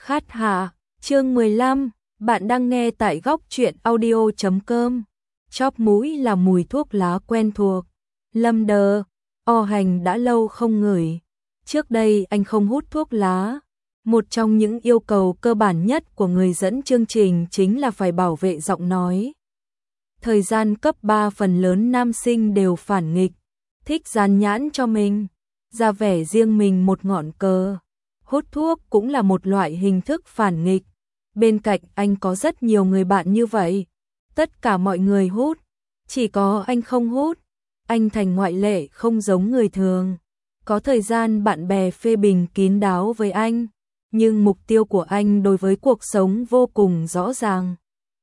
Khát hạ, chương 15, bạn đang nghe tại góc truyện audio.com. Chóp mũi là mùi thuốc lá quen thuộc. Lâm Đờ, Hành đã lâu không ngửi. Trước đây anh không hút thuốc lá. Một trong những yêu cầu cơ bản nhất của người dẫn chương trình chính là phải bảo vệ giọng nói. Thời gian cấp 3 phần lớn nam sinh đều phản nghịch, thích dán nhãn cho mình, ra vẻ riêng mình một ngọn cờ. Hút thuốc cũng là một loại hình thức phản nghịch. Bên cạnh anh có rất nhiều người bạn như vậy. Tất cả mọi người hút, chỉ có anh không hút. Anh thành ngoại lệ, không giống người thường. Có thời gian bạn bè phê bình kín đáo với anh, nhưng mục tiêu của anh đối với cuộc sống vô cùng rõ ràng.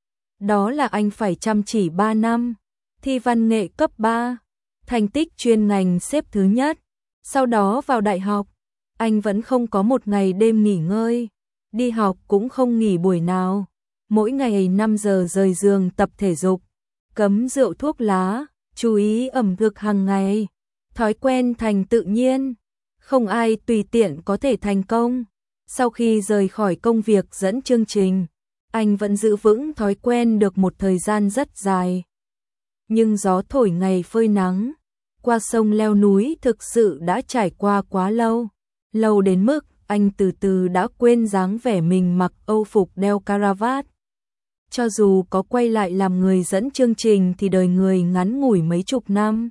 Đó là anh phải chăm chỉ 3 năm, thi văn nghệ cấp 3, thành tích chuyên ngành xếp thứ nhất. Sau đó vào đại học, anh vẫn không có một ngày đêm nghỉ ngơi, đi học cũng không nghỉ buổi nào. Mỗi ngày 5 giờ rời giường tập thể dục, cấm rượu thuốc lá, chú ý ẩm thực hàng ngày, thói quen thành tự nhiên, không ai tùy tiện có thể thành công. Sau khi rời khỏi công việc dẫn chương trình, anh vẫn giữ vững thói quen được một thời gian rất dài. Nhưng gió thổi ngày phơi nắng, qua sông leo núi thực sự đã trải qua quá lâu. Lâu đến mức anh từ từ đã quên dáng vẻ mình mặc âu phục đeo caravat. Cho dù có quay lại làm người dẫn chương trình thì đời người ngắn ngủi mấy chục năm.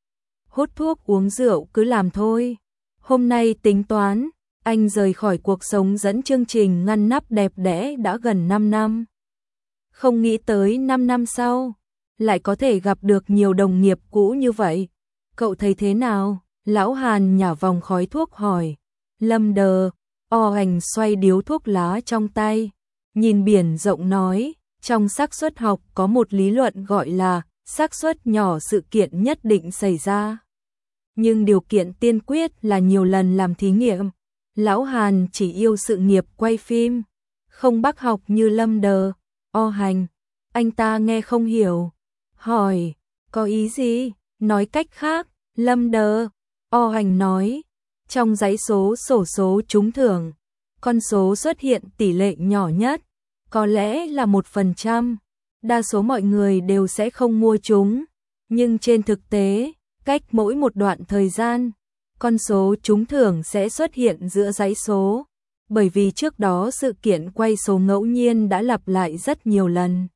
Hút thuốc uống rượu cứ làm thôi. Hôm nay tính toán, anh rời khỏi cuộc sống dẫn chương trình ngăn nắp đẹp đẽ đã gần 5 năm. Không nghĩ tới 5 năm sau, lại có thể gặp được nhiều đồng nghiệp cũ như vậy. Cậu thấy thế nào? Lão Hàn nhả vòng khói thuốc hỏi. Lâm Đờ, Hành xoay điếu thuốc lá trong tay, nhìn biển rộng nói, trong xác suất học có một lý luận gọi là xác suất nhỏ sự kiện nhất định xảy ra. Nhưng điều kiện tiên quyết là nhiều lần làm thí nghiệm. Lão Hàn chỉ yêu sự nghiệp quay phim, không bác học như Lâm Đờ, Hành. Anh ta nghe không hiểu, hỏi, có ý gì? Nói cách khác, Lâm Đờ, Hành nói, trong dãy số xổ số trúng thưởng, con số xuất hiện tỷ lệ nhỏ nhất, có lẽ là 1%, đa số mọi người đều sẽ không mua chúng, nhưng trên thực tế, cách mỗi một đoạn thời gian, con số trúng thưởng sẽ xuất hiện giữa dãy số, bởi vì trước đó sự kiện quay số ngẫu nhiên đã lặp lại rất nhiều lần.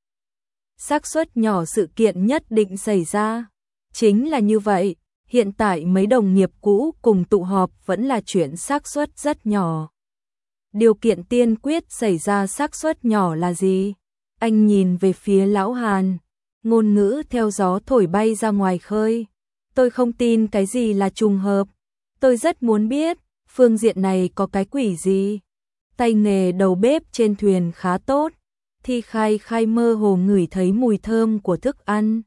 Xác suất nhỏ sự kiện nhất định xảy ra, chính là như vậy. Hiện tại mấy đồng nghiệp cũ cùng tụ họp vẫn là chuyện xác suất rất nhỏ. Điều kiện tiên quyết xảy ra xác suất nhỏ là gì? Anh nhìn về phía Lão Hàn, ngôn ngữ theo gió thổi bay ra ngoài khơi. Tôi không tin cái gì là trùng hợp. Tôi rất muốn biết, phương diện này có cái quỷ gì? Tay nghề đầu bếp trên thuyền khá tốt. Thi Khai Khai mơ hồ ngửi thấy mùi thơm của thức ăn,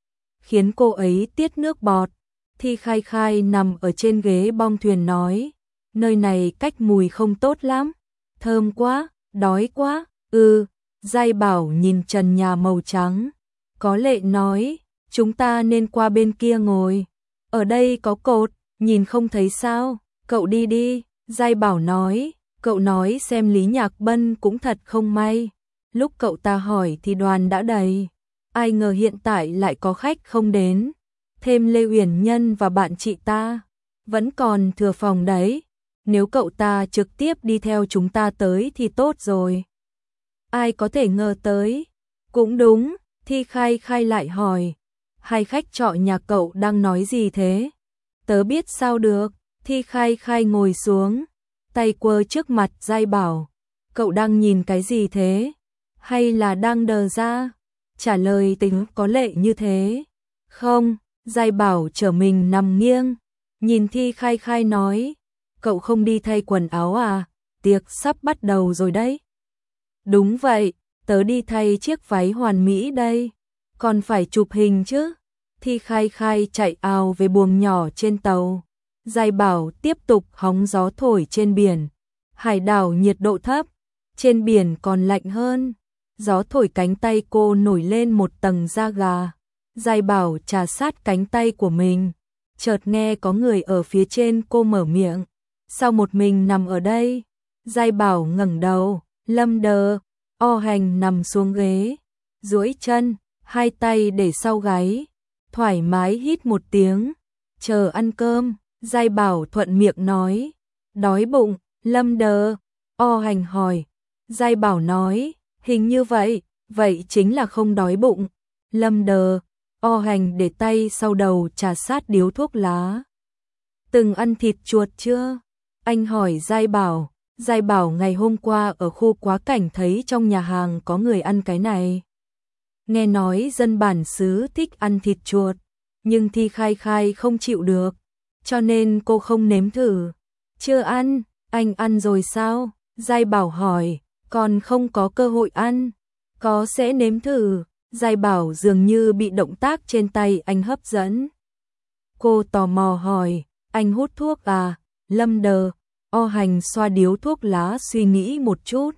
khiến cô ấy tiết nước bọt. Thi Khai Khai nằm ở trên ghế bong thuyền nói, nơi này cách mùi không tốt lắm, thơm quá, đói quá. Giai Bảo nhìn trần nhà màu trắng, có lệ nói, chúng ta nên qua bên kia ngồi, ở đây có cột, nhìn không thấy sao, cậu đi đi. Giai Bảo nói, cậu nói xem Lý Nhạc Bân cũng thật không may, lúc cậu ta hỏi thì đoàn đã đầy, ai ngờ hiện tại lại có khách không đến. Thêm Lê Uyển Nhân và bạn chị ta, vẫn còn thừa phòng đấy, nếu cậu ta trực tiếp đi theo chúng ta tới thì tốt rồi. Ai có thể ngờ tới, cũng đúng. Thi Khai Khai lại hỏi, hai khách trọ nhà cậu đang nói gì thế? Tớ biết sao được. Thi Khai Khai ngồi xuống, tay quơ trước mặt Giai Bảo, cậu đang nhìn cái gì thế? Hay là đang đờ ra? Trả lời tính có lệ như thế. Không. Giai Bảo trở mình nằm nghiêng, nhìn Thi Khai Khai nói, cậu không đi thay quần áo à? Tiệc sắp bắt đầu rồi đấy. Đúng vậy, tớ đi thay chiếc váy hoàn mỹ đây, còn phải chụp hình chứ. Thi Khai Khai chạy ào về buồng nhỏ trên tàu. Giai Bảo tiếp tục hóng gió thổi trên biển. Hải đảo nhiệt độ thấp, trên biển còn lạnh hơn. Gió thổi cánh tay cô nổi lên một tầng da gà. Giai Bảo trà sát cánh tay của mình, chợt nghe có người ở phía trên cô mở miệng, sao một mình nằm ở đây? Giai Bảo ngẩng đầu, Lâm Đờ, O Hành nằm xuống ghế, duỗi chân, hai tay để sau gáy, thoải mái hít một tiếng, chờ ăn cơm. Giai Bảo thuận miệng nói, đói bụng. Lâm Đờ, O Hành hỏi. Giai Bảo nói, hình như vậy, vậy chính là không đói bụng. Lâm Đờ, O Hành để tay sau đầu trà sát điếu thuốc lá. Từng ăn thịt chuột chưa? Anh hỏi Giai Bảo. Giai Bảo ngày hôm qua ở khu quá cảnh thấy trong nhà hàng có người ăn cái này. Nghe nói dân bản xứ thích ăn thịt chuột, nhưng Thi Khai Khai không chịu được, cho nên cô không nếm thử. Chưa ăn, anh ăn rồi sao? Giai Bảo hỏi, còn không có cơ hội ăn. Có sẽ nếm thử. Giai Bảo dường như bị động tác trên tay anh hấp dẫn. Cô tò mò hỏi, anh hút thuốc à? Lâm Đờ, O Hành xoa điếu thuốc lá suy nghĩ một chút.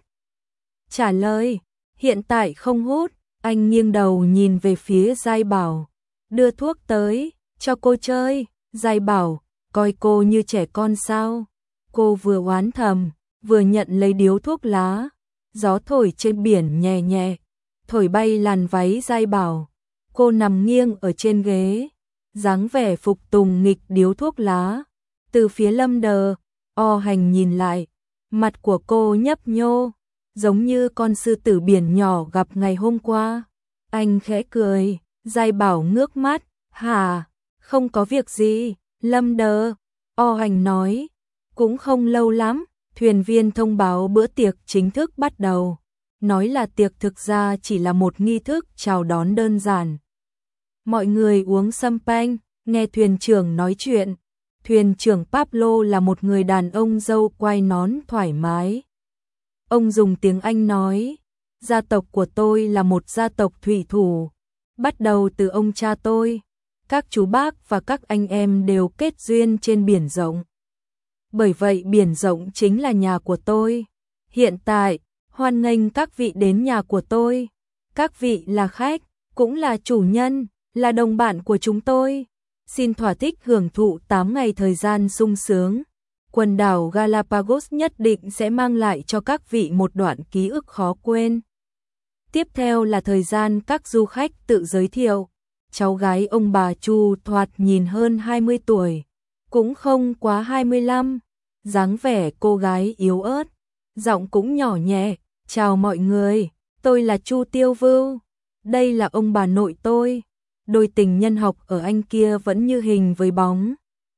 Trả lời, hiện tại không hút. Anh nghiêng đầu nhìn về phía Giai Bảo. Đưa thuốc tới, cho cô chơi. Giai Bảo, coi cô như trẻ con sao? Cô vừa oán thầm, vừa nhận lấy điếu thuốc lá. Gió thổi trên biển nhẹ nhẹ, thổi bay làn váy Giai Bảo. Cô nằm nghiêng ở trên ghế, dáng vẻ phục tùng nghịch điếu thuốc lá. Từ phía Lâm Đờ, O Hành nhìn lại, mặt của cô nhấp nhô, giống như con sư tử biển nhỏ gặp ngày hôm qua. Anh khẽ cười. Giai Bảo ngước mắt, hả? Không có việc gì. Lâm Đờ, O Hành nói, cũng không lâu lắm, thuyền viên thông báo bữa tiệc chính thức bắt đầu. Nói là tiệc thực ra chỉ là một nghi thức chào đón đơn giản. Mọi người uống champagne, nghe thuyền trưởng nói chuyện. Thuyền trưởng Pablo là một người đàn ông râu quai nón thoải mái. Ông dùng tiếng Anh nói, gia tộc của tôi là một gia tộc thủy thủ. Bắt đầu từ ông cha tôi, các chú bác và các anh em đều kết duyên trên biển rộng. Bởi vậy biển rộng chính là nhà của tôi. Hiện tại, hoan nghênh các vị đến nhà của tôi. Các vị là khách, cũng là chủ nhân, là đồng bạn của chúng tôi. Xin thỏa thích hưởng thụ 8 ngày thời gian sung sướng. Quần đảo Galapagos nhất định sẽ mang lại cho các vị một đoạn ký ức khó quên. Tiếp theo là thời gian các du khách tự giới thiệu. Cháu gái ông bà Chu thoạt nhìn hơn 20 tuổi, cũng không quá 25, dáng vẻ cô gái yếu ớt, giọng cũng nhỏ nhẹ. Chào mọi người, tôi là Chu Tiêu Vưu, đây là ông bà nội tôi. Đôi tình nhân học ở Anh kia vẫn như hình với bóng.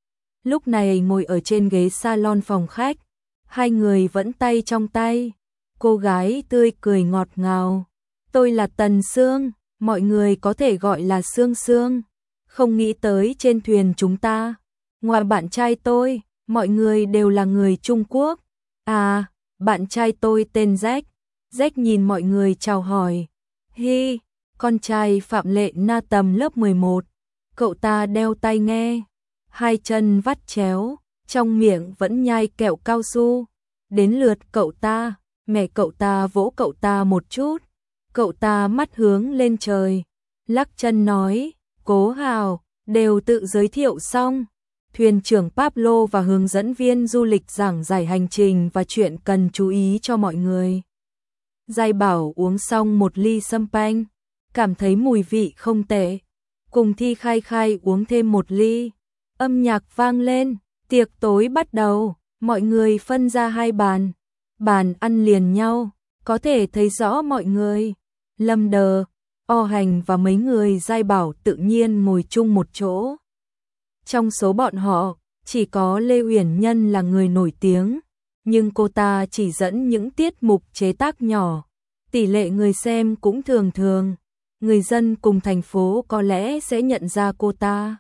Lúc này ngồi ở trên ghế salon phòng khách, hai người vẫn tay trong tay. Cô gái tươi cười ngọt ngào. Tôi là Tần Sương, mọi người có thể gọi là Sương Sương. Không nghĩ tới trên thuyền chúng ta, ngoài bạn trai tôi, mọi người đều là người Trung Quốc. À, bạn trai tôi tên Jack. Jack nhìn mọi người chào hỏi. Hi, con trai Phạm Lệ Na tầm lớp 11. Cậu ta đeo tai nghe, hai chân vắt chéo, trong miệng vẫn nhai kẹo cao su. Đến lượt cậu ta, mẹ cậu ta vỗ cậu ta một chút. Cậu ta mắt hướng lên trời, lắc chân nói, Cố Hào, đều tự giới thiệu xong. Thuyền trưởng Pablo và hướng dẫn viên du lịch giảng giải hành trình và chuyện cần chú ý cho mọi người. Giai Bảo uống xong một ly champagne, cảm thấy mùi vị không tệ. Cùng Thi Khai Khai uống thêm một ly. Âm nhạc vang lên, tiệc tối bắt đầu, mọi người phân ra hai bàn. Bàn ăn liền nhau, có thể thấy rõ mọi người. Lâm Đờ, O Hành và mấy người Giai Bảo tự nhiên ngồi chung một chỗ. Trong số bọn họ, chỉ có Lê Uyển Nhân là người nổi tiếng, nhưng cô ta chỉ dẫn những tiết mục chế tác nhỏ, tỷ lệ người xem cũng thường thường. Người dân cùng thành phố có lẽ sẽ nhận ra cô ta.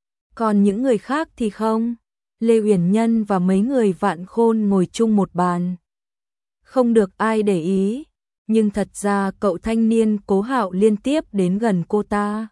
Còn những người khác thì không. Lê Uyển Nhân và mấy người Vạn Khôn ngồi chung một bàn. Không được ai để ý, nhưng thật ra cậu thanh niên Cố Hạo liên tiếp đến gần cô ta.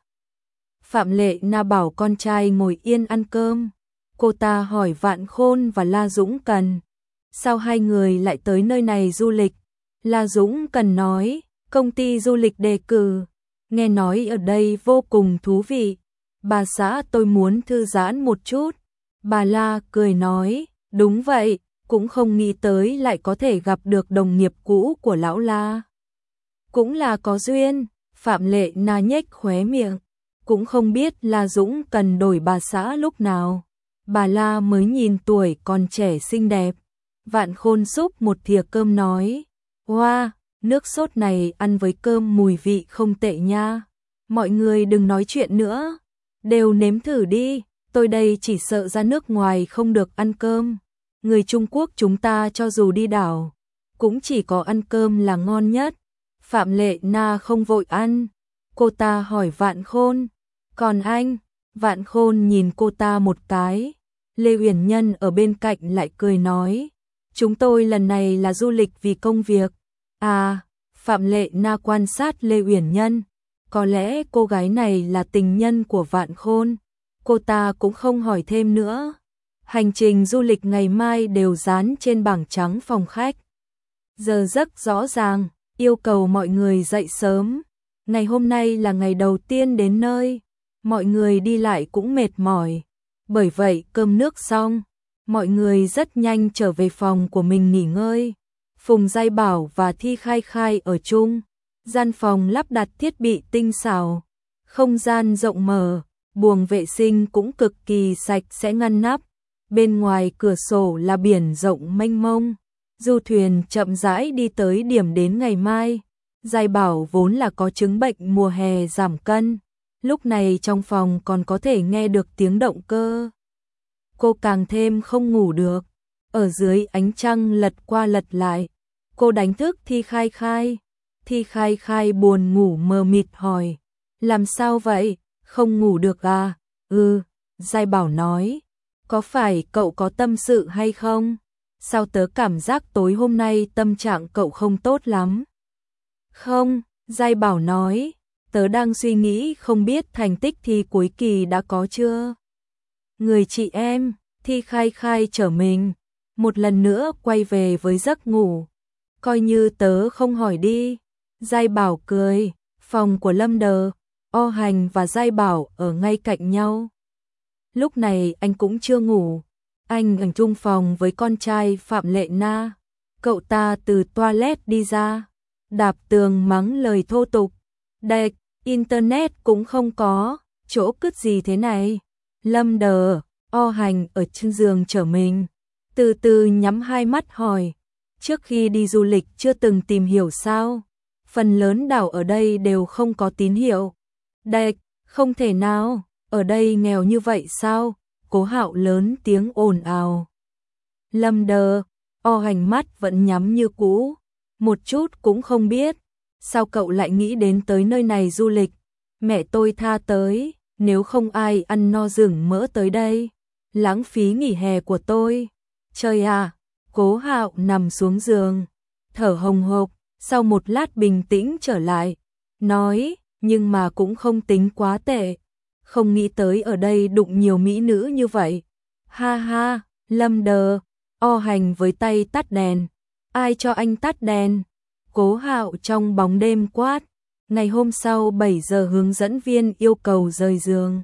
Phạm Lệ Na bảo con trai ngồi yên ăn cơm. Cô ta hỏi Vạn Khôn và La Dũng Cần, sao hai người lại tới nơi này du lịch? La Dũng Cần nói, công ty du lịch đề cử, nghe nói ở đây vô cùng thú vị. Bà xã tôi muốn thư giãn một chút. Bà La cười nói, đúng vậy, cũng không nghĩ tới lại có thể gặp được đồng nghiệp cũ của lão La. Cũng là có duyên, Phạm Lệ Na nhếch khóe miệng, cũng không biết La Dũng cần đổi bà xã lúc nào. Bà La mới nhìn tuổi còn trẻ xinh đẹp. Vạn Khôn xúc một thìa cơm nói, wow, nước sốt này ăn với cơm mùi vị không tệ nha. Mọi người đừng nói chuyện nữa, đều nếm thử đi, tôi đây chỉ sợ ra nước ngoài không được ăn cơm. Người Trung Quốc chúng ta cho dù đi đảo, cũng chỉ có ăn cơm là ngon nhất. Phạm Lệ Na không vội ăn, cô ta hỏi Vạn Khôn, còn anh? Vạn Khôn nhìn cô ta một cái. Lê Uyển Nhân ở bên cạnh lại cười nói, chúng tôi lần này là du lịch vì công việc. À, Phạm Lệ Na quan sát Lê Uyển Nhân, có lẽ cô gái này là tình nhân của Vạn Khôn. Cô ta cũng không hỏi thêm nữa. Hành trình du lịch ngày mai đều dán trên bảng trắng phòng khách. Giờ giấc rõ ràng, yêu cầu mọi người dậy sớm. Ngày hôm nay là ngày đầu tiên đến nơi, mọi người đi lại cũng mệt mỏi. Bởi vậy cơm nước xong, mọi người rất nhanh trở về phòng của mình nghỉ ngơi. Phùng Giai Bảo và Thi Khai Khai ở chung. Gian phòng lắp đặt thiết bị tinh xảo, không gian rộng mở, buồng vệ sinh cũng cực kỳ sạch sẽ ngăn nắp. Bên ngoài cửa sổ là biển rộng mênh mông. Du thuyền chậm rãi đi tới điểm đến ngày mai. Giai Bảo vốn là có chứng bệnh mùa hè giảm cân, lúc này trong phòng còn có thể nghe được tiếng động cơ. Cô càng thêm không ngủ được, ở dưới ánh trăng lật qua lật lại. Cô đánh thức Thi Khai Khai. Thi Khai Khai buồn ngủ mờ mịt hỏi, làm sao vậy, không ngủ được à? Giai Bảo nói, có phải cậu có tâm sự hay không? Sao tớ cảm giác tối hôm nay tâm trạng cậu không tốt lắm? Không, Giai Bảo nói, tớ đang suy nghĩ không biết thành tích thi cuối kỳ đã có chưa? Người chị em, Thi Khai Khai trở mình, một lần nữa quay về với giấc ngủ. Coi như tớ không hỏi đi. Giai Bảo cười, phòng của Lâm Đờ, O Hành và Giai Bảo ở ngay cạnh nhau. Lúc này anh cũng chưa ngủ, anh ở chung phòng với con trai Phạm Lệ Na. Cậu ta từ toilet đi ra, đạp tường mắng lời thô tục. Đệt, internet cũng không có, chỗ cứt gì thế này? Lâm Đờ, O Hành ở trên giường trở mình, từ từ nhắm hai mắt hỏi, trước khi đi du lịch chưa từng tìm hiểu sao? Phần lớn đảo ở đây đều không có tín hiệu. Đệt, không thể nào, ở đây nghèo như vậy sao? Cố Hạo lớn tiếng ồn ào. Lâm Đờ, O Hành mắt vẫn nhắm như cũ, một chút cũng không biết. Sao cậu lại nghĩ đến tới nơi này du lịch? Mẹ tôi tha tới, nếu không ai ăn no rừng mỡ tới đây, lãng phí nghỉ hè của tôi. Trời à, Cố Hạo nằm xuống giường, thở hồng hộc, sau một lát bình tĩnh trở lại, nói, nhưng mà cũng không tính quá tệ. Không nghĩ tới ở đây đụng nhiều mỹ nữ như vậy. Ha ha, Lâm Đờ, O Hành với tay tắt đèn. Ai cho anh tắt đèn? Cố Hạo trong bóng đêm quát. Ngày hôm sau 7 giờ hướng dẫn viên yêu cầu rời giường.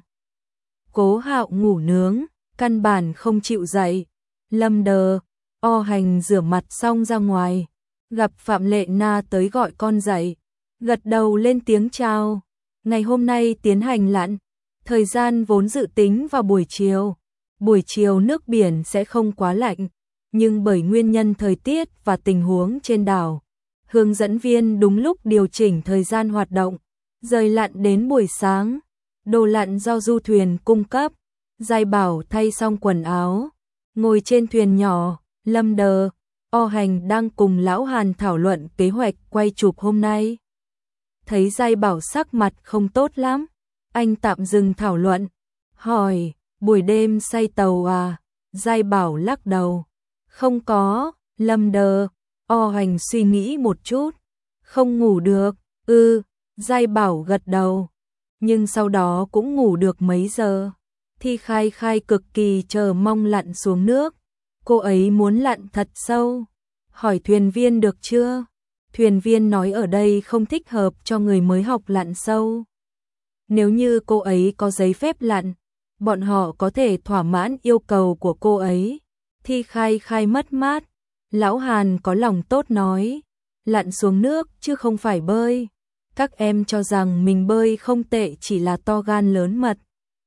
Cố Hạo ngủ nướng, căn bản không chịu dậy. Lâm Đờ, O Hành rửa mặt xong ra ngoài, gặp Phạm Lệ Na tới gọi con dậy, gật đầu lên tiếng chào. Ngày hôm nay tiến hành lặn, thời gian vốn dự tính vào buổi chiều nước biển sẽ không quá lạnh, nhưng bởi nguyên nhân thời tiết và tình huống trên đảo, hướng dẫn viên đúng lúc điều chỉnh thời gian hoạt động, rời lặn đến buổi sáng. Đồ lặn do du thuyền cung cấp. Giai Bảo thay xong quần áo, ngồi trên thuyền nhỏ. Lâm Đờ, O Hành đang cùng Lão Hàn thảo luận kế hoạch quay chụp hôm nay. Thấy Giai Bảo sắc mặt không tốt lắm, anh tạm dừng thảo luận, hỏi, buổi đêm say tàu à? Giai Bảo lắc đầu, không có. Lâm Đờ, O Hành suy nghĩ một chút, không ngủ được. Giai Bảo gật đầu, nhưng sau đó cũng ngủ được mấy giờ. Thi Khai Khai cực kỳ chờ mong lặn xuống nước. Cô ấy muốn lặn thật sâu. Hỏi thuyền viên được chưa? Thuyền viên nói ở đây không thích hợp cho người mới học lặn sâu. Nếu như cô ấy có giấy phép lặn, bọn họ có thể thỏa mãn yêu cầu của cô ấy. Thi Khai Khai mất mát. Lão Hàn có lòng tốt nói, lặn xuống nước chứ không phải bơi. Các em cho rằng mình bơi không tệ chỉ là to gan lớn mật.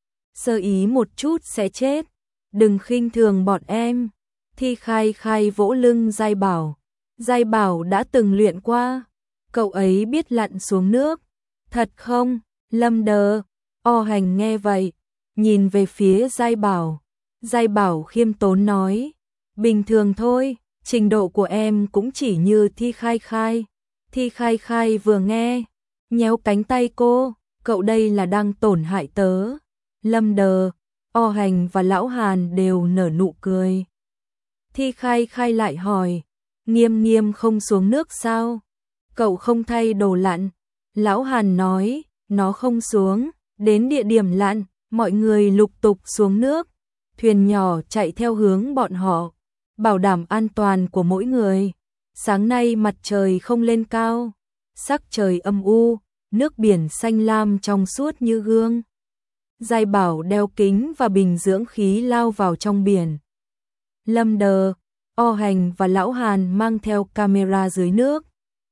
Sơ ý một chút sẽ chết. Đừng khinh thường bọn em. Thi Khai Khai vỗ lưng Giai Bảo. Giai Bảo đã từng luyện qua. Cậu ấy biết lặn xuống nước. Thật không? Lâm Đờ. O Hành nghe vậy, nhìn về phía Giai Bảo. Giai Bảo khiêm tốn nói, bình thường thôi, trình độ của em cũng chỉ như Thi Khai Khai. Thi Khai Khai vừa nghe, nhéo cánh tay cô, cậu đây là đang tổn hại tớ. Lâm Đờ, O Hành và Lão Hàn đều nở nụ cười. Thi Khai Khai lại hỏi, Nghiêm Nghiêm không xuống nước sao? Cậu không thay đồ lặn. Lão Hàn nói, nó không xuống. Đến địa điểm lặn, mọi người lục tục xuống nước. Thuyền nhỏ chạy theo hướng bọn họ, bảo đảm an toàn của mỗi người. Sáng nay mặt trời không lên cao, sắc trời âm u, nước biển xanh lam trong suốt như gương. Giai Bảo đeo kính và bình dưỡng khí lao vào trong biển. Lâm Đờ, O Hành và Lão Hàn mang theo camera dưới nước.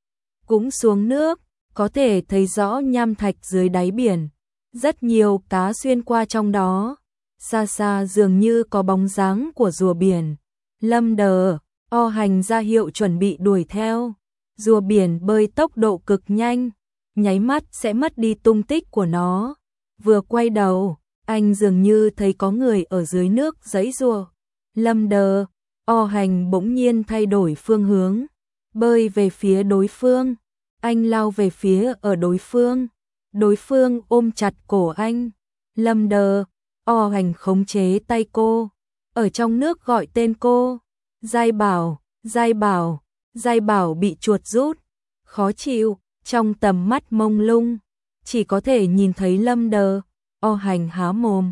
Cũng xuống nước, có thể thấy rõ nham thạch dưới đáy biển. Rất nhiều cá xuyên qua trong đó. Xa xa dường như có bóng dáng của rùa biển. Lâm Đờ, O Hành ra hiệu chuẩn bị đuổi theo. Rùa biển bơi tốc độ cực nhanh, nháy mắt sẽ mất đi tung tích của nó. Vừa quay đầu, anh dường như thấy có người ở dưới nước giãy giụa. Lâm Đờ, O Hành bỗng nhiên thay đổi phương hướng, bơi về phía đối phương. Anh lao về phía ở đối phương. Đối phương ôm chặt cổ anh. Lâm Đờ, O Hành khống chế tay cô, ở trong nước gọi tên cô. Giai Bảo, Giai Bảo. Giai Bảo bị chuột rút, khó chịu, trong tầm mắt mông lung, chỉ có thể nhìn thấy Lâm Đờ. O Hành há mồm.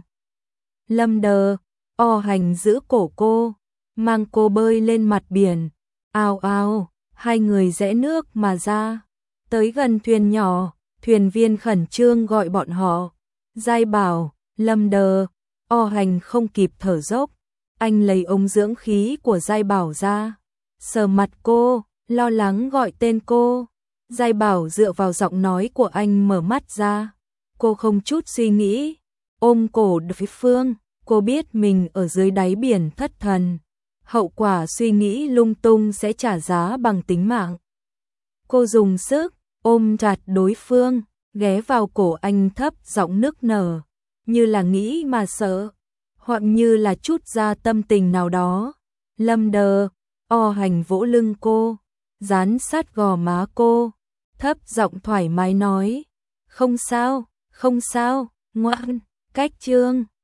Lâm Đờ, O Hành giữ cổ cô, mang cô bơi lên mặt biển. Ao ao, hai người rẽ nước mà ra. Tới gần thuyền nhỏ, thuyền viên khẩn trương gọi bọn họ. Giai Bảo, Lâm Đờ, O Hành không kịp thở dốc. Anh lấy ống dưỡng khí của Giai Bảo ra, sờ mặt cô, lo lắng gọi tên cô. Giai Bảo dựa vào giọng nói của anh mở mắt ra. Cô không chút suy nghĩ, ôm cổ đối phương. Cô biết mình ở dưới đáy biển thất thần. Hậu quả suy nghĩ lung tung sẽ trả giá bằng tính mạng. Cô dùng sức ôm chặt đối phương, ghé vào cổ anh thấp giọng nức nở, như là nghĩ mà sợ, hoặc như là chút ra tâm tình nào đó. Lâm Đờ, O Hành vỗ lưng cô, dán sát gò má cô, thấp giọng thoải mái nói, không sao, ngoan. Cách chương